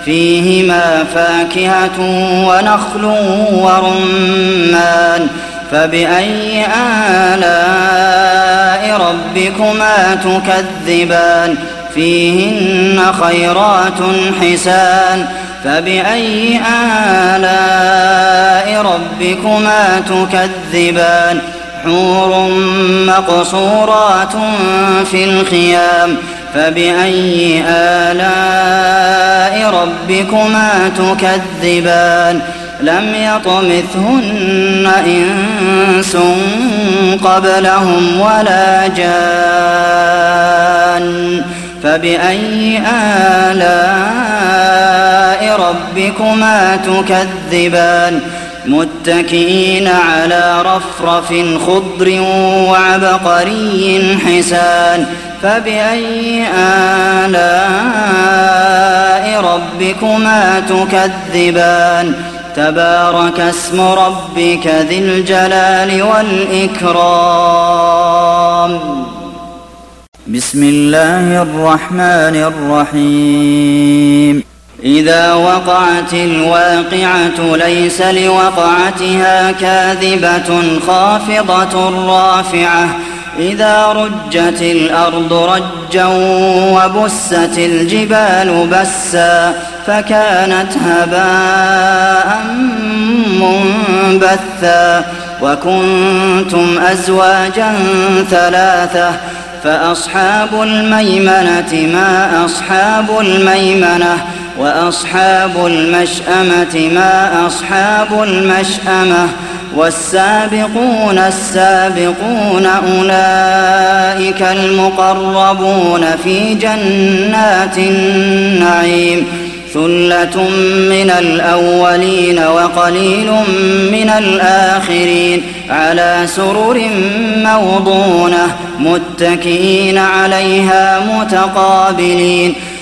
فيهما فاكهة ونخل ورمان فبأي آلاء ربكما تكذبان فيهن خيرات حسان فبأي آلاء ربكما تكذبان حور مقصورات في الخيام فبأي آلاء ربكما تكذبان لم يطمثهن إنس قبلهم ولا جان فبأي آلاء ربكما تكذبان متكئين على رفرف خضر وعبقري حسان فبأي آلاء ربكما تكذبان تبارك اسم ربك ذي الجلال والإكرام بسم الله الرحمن الرحيم إذا وقعت الواقعة ليس لوقعتها كاذبة خافضة رافعة إذا رجت الأرض رجا وبست الجبال بسا فكانت هباء منبثا وكنتم أزواجا ثلاثة فأصحاب الميمنة ما أصحاب الميمنة وأصحاب المشأمة ما أصحاب المشأمة والسابقون السابقون أولئك المقربون في جنات النعيم ثلة من الأولين وقليل من الآخرين على سرر موضونة متكئين عليها متقابلين